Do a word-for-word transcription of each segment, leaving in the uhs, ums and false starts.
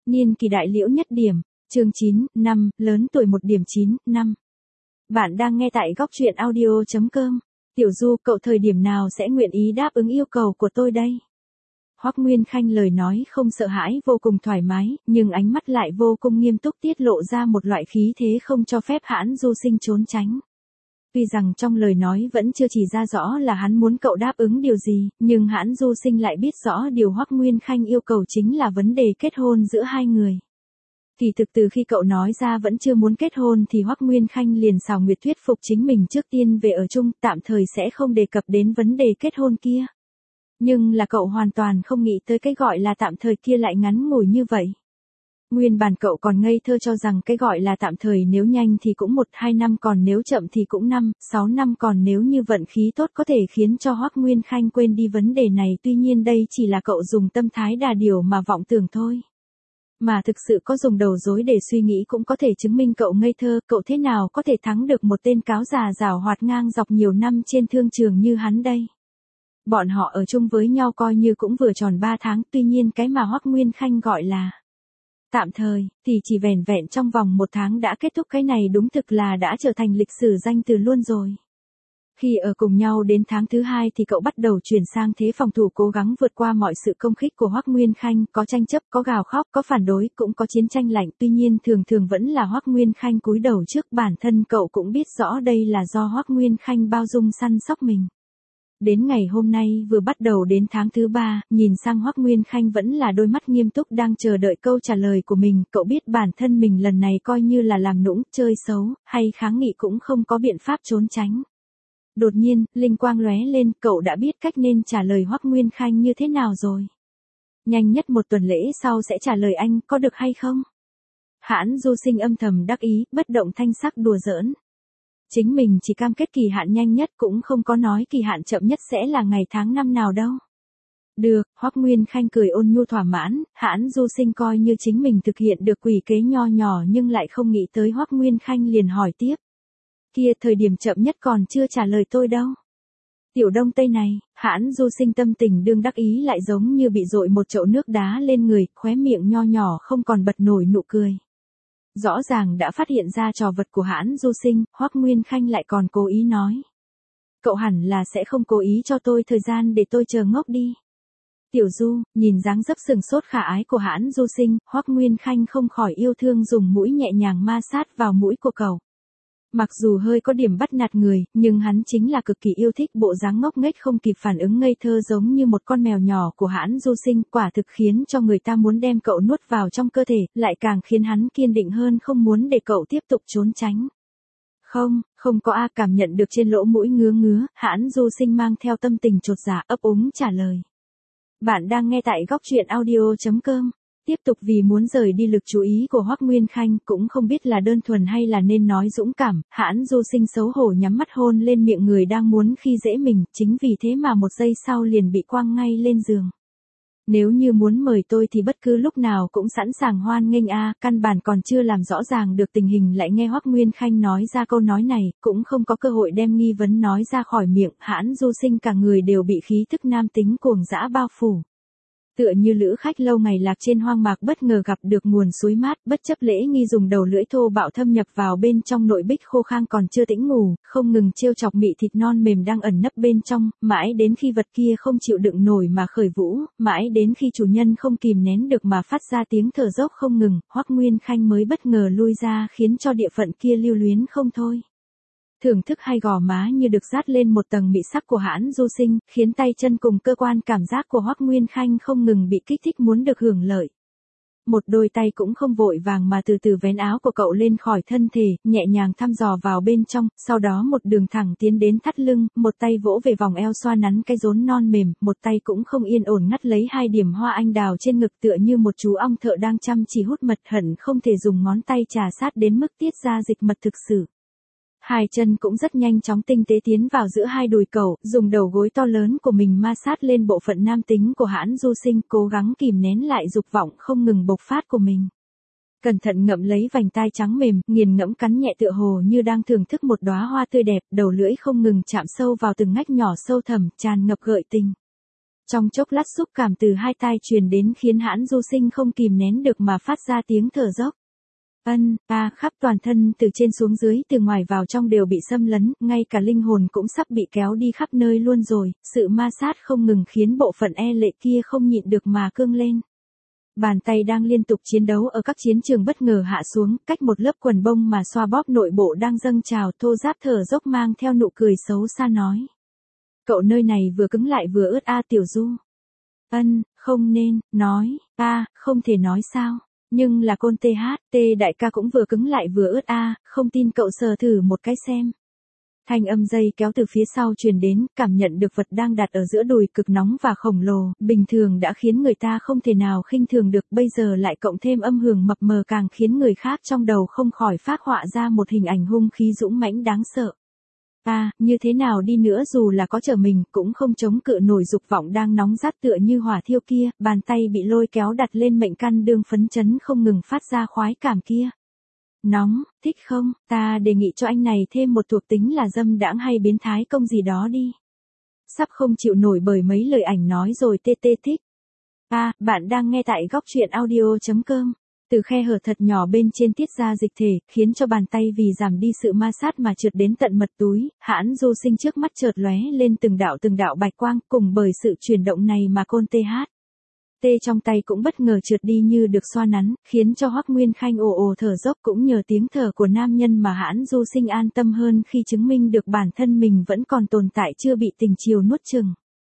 Niên kỳ đại liễu nhất điểm, chương chín, năm, lớn tuổi một điểm chín, năm. Bạn đang nghe tại góc truyện audio.com. Tiểu Du, cậu thời điểm nào sẽ nguyện ý đáp ứng yêu cầu của tôi đây? Hoắc Nguyên Khanh lời nói không sợ hãi, vô cùng thoải mái, nhưng ánh mắt lại vô cùng nghiêm túc, tiết lộ ra một loại khí thế không cho phép Hãn Du Sinh trốn tránh. Tuy rằng trong lời nói vẫn chưa chỉ ra rõ là hắn muốn cậu đáp ứng điều gì, nhưng Hãn Du Sinh lại biết rõ điều Hoắc Nguyên Khanh yêu cầu chính là vấn đề kết hôn giữa hai người. Kỳ thực từ khi cậu nói ra vẫn chưa muốn kết hôn thì Hoắc Nguyên Khanh liền xào nguyệt thuyết phục chính mình trước tiên về ở chung, tạm thời sẽ không đề cập đến vấn đề kết hôn kia. Nhưng là cậu hoàn toàn không nghĩ tới cái gọi là tạm thời kia lại ngắn ngủi như vậy. Nguyên bản cậu còn ngây thơ cho rằng cái gọi là tạm thời nếu nhanh thì cũng một hai năm, còn nếu chậm thì cũng năm, sáu năm, còn nếu như vận khí tốt có thể khiến cho Hoắc Nguyên Khanh quên đi vấn đề này, tuy nhiên đây chỉ là cậu dùng tâm thái đà điểu mà vọng tưởng thôi. Mà thực sự có dùng đầu rối để suy nghĩ cũng có thể chứng minh cậu ngây thơ, cậu thế nào có thể thắng được một tên cáo già giảo hoạt ngang dọc nhiều năm trên thương trường như hắn đây. Bọn họ ở chung với nhau coi như cũng vừa tròn ba tháng, tuy nhiên cái mà Hoắc Nguyên Khanh gọi là tạm thời, thì chỉ vẻn vẹn trong vòng một tháng đã kết thúc, cái này đúng thực là đã trở thành lịch sử danh từ luôn rồi. Khi ở cùng nhau đến tháng thứ hai thì cậu bắt đầu chuyển sang thế phòng thủ, cố gắng vượt qua mọi sự công kích của Hoắc Nguyên Khanh, có tranh chấp, có gào khóc, có phản đối, cũng có chiến tranh lạnh, tuy nhiên thường thường vẫn là Hoắc Nguyên Khanh cúi đầu trước, bản thân cậu cũng biết rõ đây là do Hoắc Nguyên Khanh bao dung săn sóc mình. Đến ngày hôm nay vừa bắt đầu đến tháng thứ ba, nhìn sang Hoắc Nguyên Khanh vẫn là đôi mắt nghiêm túc đang chờ đợi câu trả lời của mình, cậu biết bản thân mình lần này coi như là làm nũng, chơi xấu, hay kháng nghị cũng không có biện pháp trốn tránh. Đột nhiên, linh quang lóe lên, cậu đã biết cách nên trả lời Hoắc Nguyên Khanh như thế nào rồi. Nhanh nhất một tuần lễ sau sẽ trả lời anh, có được hay không? Hãn Du Sinh âm thầm đắc ý, bất động thanh sắc đùa giỡn. Chính mình chỉ cam kết kỳ hạn nhanh nhất, cũng không có nói kỳ hạn chậm nhất sẽ là ngày tháng năm nào đâu. Được, Hoắc Nguyên Khanh cười ôn nhu thỏa mãn, Hãn Du Sinh coi như chính mình thực hiện được quỷ kế nho nhỏ, nhưng lại không nghĩ tới Hoắc Nguyên Khanh liền hỏi tiếp. Kia, thời điểm chậm nhất còn chưa trả lời tôi đâu. Tiểu Đông Tây này, Hãn Du Sinh tâm tình đương đắc ý lại giống như bị dội một chậu nước đá lên người, khóe miệng nho nhỏ không còn bật nổi nụ cười. Rõ ràng đã phát hiện ra trò vật của Hãn Du Sinh, Hoắc Nguyên Khanh lại còn cố ý nói. Cậu hẳn là sẽ không cố ý cho tôi thời gian để tôi chờ ngốc đi. Tiểu Du, nhìn dáng dấp sừng sốt khả ái của Hãn Du Sinh, Hoắc Nguyên Khanh không khỏi yêu thương dùng mũi nhẹ nhàng ma sát vào mũi của cậu. Mặc dù hơi có điểm bắt nạt người, nhưng hắn chính là cực kỳ yêu thích bộ dáng ngốc nghếch không kịp phản ứng ngây thơ giống như một con mèo nhỏ của Hãn Du Sinh, quả thực khiến cho người ta muốn đem cậu nuốt vào trong cơ thể, lại càng khiến hắn kiên định hơn không muốn để cậu tiếp tục trốn tránh. Không, không có a, cảm nhận được trên lỗ mũi ngứa ngứa, Hãn Du Sinh mang theo tâm tình chột dạ ấp úng trả lời. Bạn đang nghe tại góc truyện audio.com. Tiếp tục vì muốn rời đi lực chú ý của Hoắc Nguyên Khanh, cũng không biết là đơn thuần hay là nên nói dũng cảm, Hãn Du Sinh xấu hổ nhắm mắt hôn lên miệng người đang muốn khi dễ mình, chính vì thế mà một giây sau liền bị quăng ngay lên giường. Nếu như muốn mời tôi thì bất cứ lúc nào cũng sẵn sàng hoan nghênh a, căn bản còn chưa làm rõ ràng được tình hình lại nghe Hoắc Nguyên Khanh nói ra câu nói này, cũng không có cơ hội đem nghi vấn nói ra khỏi miệng, Hãn Du Sinh cả người đều bị khí thức nam tính cuồng dã bao phủ. Tựa như lữ khách lâu ngày lạc trên hoang mạc bất ngờ gặp được nguồn suối mát, bất chấp lễ nghi dùng đầu lưỡi thô bạo thâm nhập vào bên trong nội bích khô khang còn chưa tĩnh ngủ, không ngừng trêu chọc mị thịt non mềm đang ẩn nấp bên trong, mãi đến khi vật kia không chịu đựng nổi mà khởi vũ, mãi đến khi chủ nhân không kìm nén được mà phát ra tiếng thở dốc không ngừng, Hoắc Nguyên Khanh mới bất ngờ lui ra, khiến cho địa phận kia lưu luyến không thôi. Thưởng thức hai gò má như được dát lên một tầng mị sắc của Hãn Du Sinh, khiến tay chân cùng cơ quan cảm giác của Hoắc Nguyên Khanh không ngừng bị kích thích muốn được hưởng lợi. Một đôi tay cũng không vội vàng mà từ từ vén áo của cậu lên khỏi thân thể, nhẹ nhàng thăm dò vào bên trong, sau đó một đường thẳng tiến đến thắt lưng, một tay vỗ về vòng eo xoa nắn cái rốn non mềm, một tay cũng không yên ổn ngắt lấy hai điểm hoa anh đào trên ngực, tựa như một chú ong thợ đang chăm chỉ hút mật, hận không thể dùng ngón tay trà sát đến mức tiết ra dịch mật thực sự. Hai chân cũng rất nhanh chóng tinh tế tiến vào giữa hai đùi cậu, dùng đầu gối to lớn của mình ma sát lên bộ phận nam tính của Hãn Du Sinh, cố gắng kìm nén lại dục vọng không ngừng bộc phát của mình. Cẩn thận ngậm lấy vành tai trắng mềm, nghiền ngẫm cắn nhẹ tựa hồ như đang thưởng thức một đóa hoa tươi đẹp, đầu lưỡi không ngừng chạm sâu vào từng ngách nhỏ sâu thẳm, tràn ngập gợi tình. Trong chốc lát xúc cảm từ hai tai truyền đến khiến Hãn Du Sinh không kìm nén được mà phát ra tiếng thở dốc. Ân, a, khắp toàn thân từ trên xuống dưới, từ ngoài vào trong đều bị xâm lấn, ngay cả linh hồn cũng sắp bị kéo đi khắp nơi luôn rồi, sự ma sát không ngừng khiến bộ phận e lệ kia không nhịn được mà cương lên. Bàn tay đang liên tục chiến đấu ở các chiến trường bất ngờ hạ xuống, cách một lớp quần bông mà xoa bóp nội bộ đang dâng trào. Thô Giáp thở dốc mang theo nụ cười xấu xa nói. Cậu nơi này vừa cứng lại vừa ướt a Tiểu Du. Ân, không nên, nói, a, không thể nói sao. Nhưng là côn tê hát, tê đại ca cũng vừa cứng lại vừa ướt a, không tin cậu sờ thử một cái xem. Thanh âm dây kéo từ phía sau truyền đến, cảm nhận được vật đang đặt ở giữa đùi cực nóng và khổng lồ, bình thường đã khiến người ta không thể nào khinh thường được, bây giờ lại cộng thêm âm hưởng mập mờ càng khiến người khác trong đầu không khỏi phác họa ra một hình ảnh hung khí dũng mãnh đáng sợ. À, như thế nào đi nữa dù là có trở mình, cũng không chống cự nổi dục vọng đang nóng rát tựa như hỏa thiêu kia, bàn tay bị lôi kéo đặt lên mệnh căn đương phấn chấn không ngừng phát ra khoái cảm kia. Nóng, thích không, ta đề nghị cho anh này thêm một thuộc tính là dâm đãng hay biến thái công gì đó đi. Sắp không chịu nổi bởi mấy lời ảnh nói rồi tê tê thích. À, bạn đang nghe tại góc truyện audio.com. Từ khe hở thật nhỏ bên trên tiết ra dịch thể, khiến cho bàn tay vì giảm đi sự ma sát mà trượt đến tận mật túi. Hãn Du Sinh trước mắt chợt lóe lên từng đạo từng đạo bạch quang, cùng bởi sự chuyển động này mà côn tê hát. Tê trong tay cũng bất ngờ trượt đi như được xoa nắn, khiến cho Hoắc Nguyên Khanh ồ ồ thở dốc, cũng nhờ tiếng thở của nam nhân mà Hãn Du Sinh an tâm hơn khi chứng minh được bản thân mình vẫn còn tồn tại, chưa bị tình chiều nuốt chửng.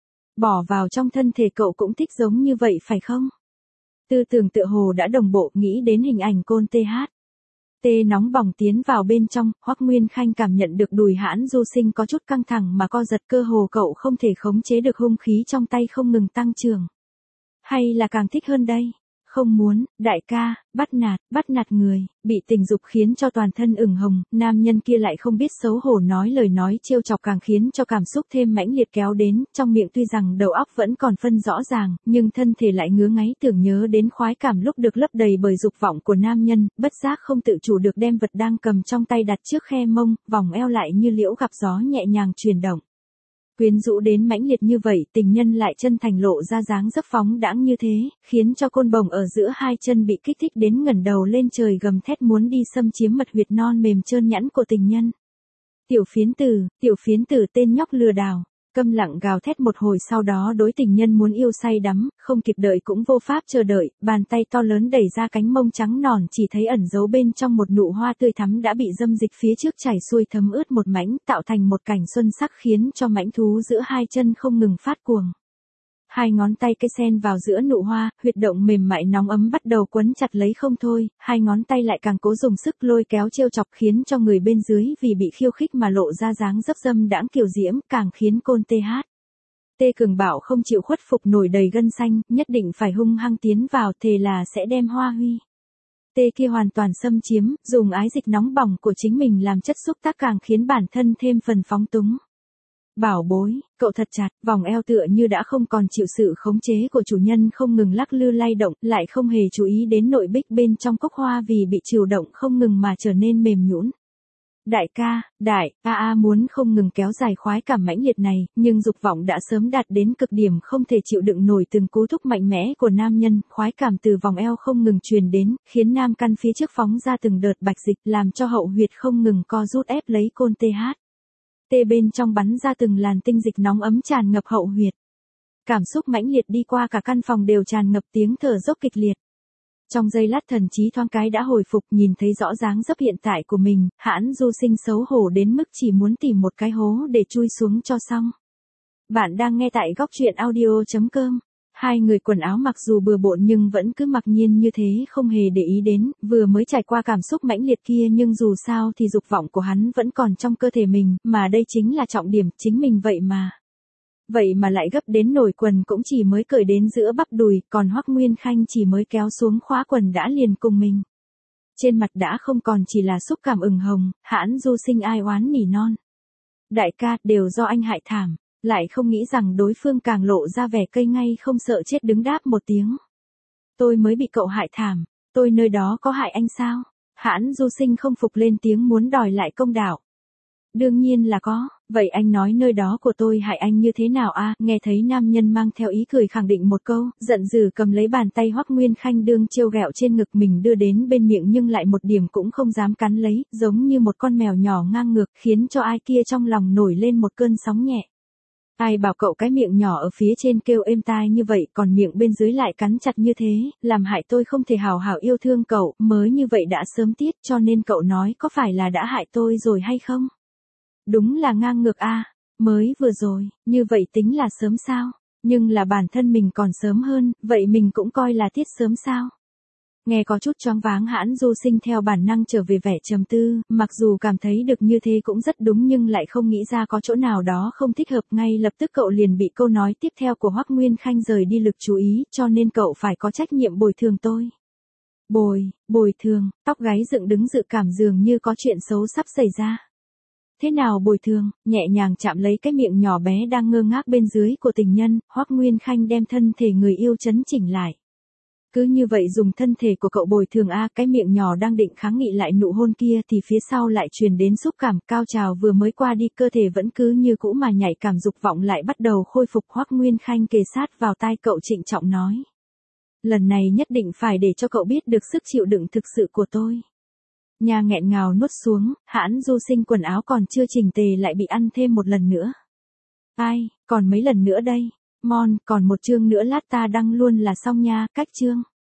Bỏ vào trong thân thể cậu cũng thích giống như vậy phải không? Tư tưởng tựa hồ đã đồng bộ, nghĩ đến hình ảnh côn tê hát. Tê nóng bỏng tiến vào bên trong, Hoắc Nguyên Khanh cảm nhận được đùi Hãn Du Sinh có chút căng thẳng mà co giật, cơ hồ cậu không thể khống chế được hung khí trong tay không ngừng tăng trưởng. Hay là càng thích hơn đây? Không muốn, đại ca, bắt nạt, bắt nạt người, bị tình dục khiến cho toàn thân ửng hồng, nam nhân kia lại không biết xấu hổ nói lời nói trêu chọc càng khiến cho cảm xúc thêm mãnh liệt kéo đến, trong miệng tuy rằng đầu óc vẫn còn phân rõ ràng, nhưng thân thể lại ngứa ngáy tưởng nhớ đến khoái cảm lúc được lấp đầy bởi dục vọng của nam nhân, bất giác không tự chủ được đem vật đang cầm trong tay đặt trước khe mông, vòng eo lại như liễu gặp gió nhẹ nhàng chuyển động. Quyến rũ đến mãnh liệt như vậy, tình nhân lại chân thành lộ ra dáng dấp phóng đãng như thế, khiến cho côn bồng ở giữa hai chân bị kích thích đến ngẩng đầu lên trời gầm thét muốn đi xâm chiếm mật huyệt non mềm trơn nhẵn của tình nhân. Tiểu phiến tử, tiểu phiến tử tên nhóc lừa đảo, câm lặng gào thét một hồi, sau đó đối tình nhân muốn yêu say đắm, không kịp đợi cũng vô pháp chờ đợi, bàn tay to lớn đẩy ra cánh mông trắng nòn, chỉ thấy ẩn giấu bên trong một nụ hoa tươi thắm đã bị dâm dịch phía trước chảy xuôi thấm ướt một mảnh, tạo thành một cảnh xuân sắc khiến cho mãnh thú giữa hai chân không ngừng phát cuồng. Hai ngón tay cây sen vào giữa nụ hoa, huyệt động mềm mại nóng ấm bắt đầu quấn chặt lấy không thôi, hai ngón tay lại càng cố dùng sức lôi kéo trêu chọc khiến cho người bên dưới vì bị khiêu khích mà lộ ra dáng dấp dâm đãng kiều diễm, càng khiến côn tê hát. Tê cường bảo không chịu khuất phục nổi đầy gân xanh, nhất định phải hung hăng tiến vào, thề là sẽ đem hoa huy. Tê kia hoàn toàn xâm chiếm, dùng ái dịch nóng bỏng của chính mình làm chất xúc tác càng khiến bản thân thêm phần phóng túng. Bảo bối, cậu thật chặt, vòng eo tựa như đã không còn chịu sự khống chế của chủ nhân không ngừng lắc lư lay động, lại không hề chú ý đến nội bích bên trong cốc hoa vì bị chịu động không ngừng mà trở nên mềm nhũn. Đại ca, đại, a a muốn không ngừng kéo dài khoái cảm mãnh liệt này, nhưng dục vọng đã sớm đạt đến cực điểm không thể chịu đựng nổi từng cú thúc mạnh mẽ của nam nhân, khoái cảm từ vòng eo không ngừng truyền đến, khiến nam căn phía trước phóng ra từng đợt bạch dịch làm cho hậu huyệt không ngừng co rút ép lấy côn tê hát. Tê bên trong bắn ra từng làn tinh dịch nóng ấm tràn ngập hậu huyệt. Cảm xúc mãnh liệt đi qua cả căn phòng đều tràn ngập tiếng thở dốc kịch liệt. Trong giây lát thần trí thoáng cái đã hồi phục, nhìn thấy rõ dáng dấp hiện tại của mình, Hãn Du Sinh xấu hổ đến mức chỉ muốn tìm một cái hố để chui xuống cho xong. Bạn đang nghe tại góc truyện audio.com. Hai người quần áo mặc dù bừa bộn nhưng vẫn cứ mặc nhiên như thế không hề để ý đến, vừa mới trải qua cảm xúc mãnh liệt kia nhưng dù sao thì dục vọng của hắn vẫn còn trong cơ thể mình, mà đây chính là trọng điểm, chính mình vậy mà. Vậy mà lại gấp đến nổi quần cũng chỉ mới cởi đến giữa bắp đùi, còn Hoắc Nguyên Khanh chỉ mới kéo xuống khóa quần đã liền cùng mình. Trên mặt đã không còn chỉ là xúc cảm ửng hồng, Hãn Du Sinh ai oán nỉ non. Đại ca, đều do anh hại thảm. Lại không nghĩ rằng đối phương càng lộ ra vẻ cây ngay không sợ chết đứng đáp một tiếng. Tôi mới bị cậu hại thảm, tôi nơi đó có hại anh sao? Hãn Du Sinh không phục lên tiếng muốn đòi lại công đạo. Đương nhiên là có, Vậy anh nói nơi đó của tôi hại anh như thế nào a? Nghe thấy nam nhân mang theo ý cười khẳng định một câu, giận dữ cầm lấy bàn tay Hoắc Nguyên Khanh đương trêu ghẹo trên ngực mình đưa đến bên miệng nhưng lại một điểm cũng không dám cắn lấy, giống như một con mèo nhỏ ngang ngược, khiến cho ai kia trong lòng nổi lên một cơn sóng nhẹ. Ai bảo cậu cái miệng nhỏ ở phía trên kêu êm tai như vậy, còn miệng bên dưới lại cắn chặt như thế, làm hại tôi không thể hào hảo yêu thương cậu, mới như vậy đã sớm tiết, cho nên cậu nói có phải là đã hại tôi rồi hay không? Đúng là ngang ngược a, mới vừa rồi, như vậy tính là sớm sao? Nhưng là bản thân mình còn sớm hơn, vậy mình cũng coi là tiết sớm sao? Nghe có chút choáng váng, Hãn Du Sinh theo bản năng trở về vẻ trầm tư, mặc dù cảm thấy được như thế cũng rất đúng nhưng lại không nghĩ ra có chỗ nào đó không thích hợp, ngay lập tức cậu liền bị câu nói tiếp theo của Hoắc Nguyên Khanh rời đi lực chú ý, cho nên cậu phải có trách nhiệm bồi thường tôi. Bồi, bồi thường, tóc gáy dựng đứng dự cảm dường như có chuyện xấu sắp xảy ra. Thế nào bồi thường? Nhẹ nhàng chạm lấy cái miệng nhỏ bé đang ngơ ngác bên dưới của tình nhân, Hoắc Nguyên Khanh đem thân thể người yêu chấn chỉnh lại. Cứ như vậy dùng thân thể của cậu bồi thường a, cái miệng nhỏ đang định kháng nghị lại nụ hôn kia thì phía sau lại truyền đến xúc cảm, cao trào vừa mới qua đi, cơ thể vẫn cứ như cũ mà nhạy cảm, dục vọng lại bắt đầu khôi phục. Hoắc Nguyên Khanh kề sát vào tai cậu trịnh trọng nói: lần này nhất định phải để cho cậu biết được sức chịu đựng thực sự của tôi. Nhà nghẹn ngào nuốt xuống, Hãn Du Sinh quần áo còn chưa chỉnh tề lại bị ăn thêm một lần nữa. Ai, còn mấy lần nữa đây? Mon, còn một chương nữa lát ta đăng luôn là xong nha, cách chương.